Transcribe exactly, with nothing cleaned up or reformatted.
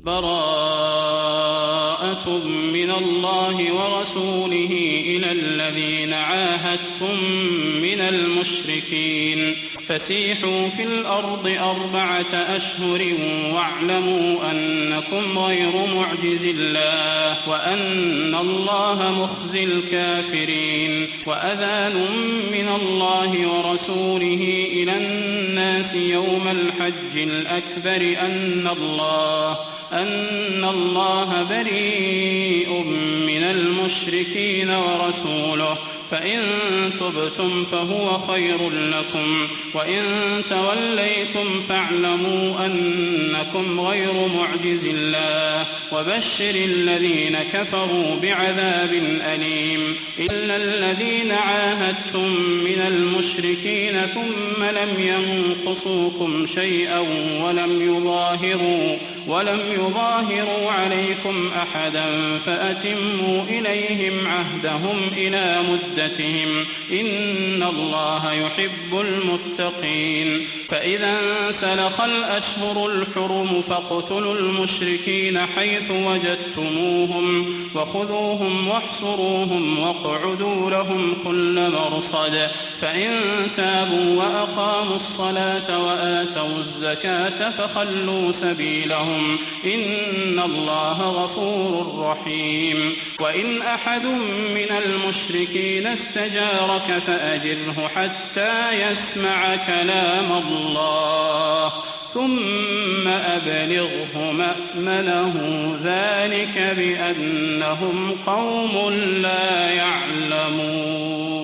براءة من الله ورسوله إلى الذين عاهدتم من المشركين فسيحوا في الأرض أربعة أشهر واعلموا أنكم غير معجز الله وأن الله مخزي الكافرين. وأذان من الله ورسوله إلى الناس يوم الحج الأكبر أن الله أن الله بريء من المشركين ورسوله فإن تبتم فهو خير لكم وإن توليتم فاعلموا أنكم غير معجز الله وبشر الذين كفروا بعذاب أليم. إلا الذين عاهدتم من المشركين ثم لم ينقصوكم شيئا ولم يظاهروا ولم يظاهروا عليكم أحدا فأتموا إليهم عهدهم إلى مدتهم إن الله يحب المتقين. فإذا انسلخ الأشهر الحرم فاقتلوا المشركين حيث وجدتموهم وخذوهم واحصروهم واقعدوا لهم كل مرصد فإن تابوا وأقاموا الصلاة وآتوا الزكاة فخلوا سبيلهم إن الله غفور رحيم. وإن أحد من المشركين استجارك فأجره حتى يسمع كلام الله ثم أبلغه مأمنه ذلك بأنهم قوم لا يعلمون.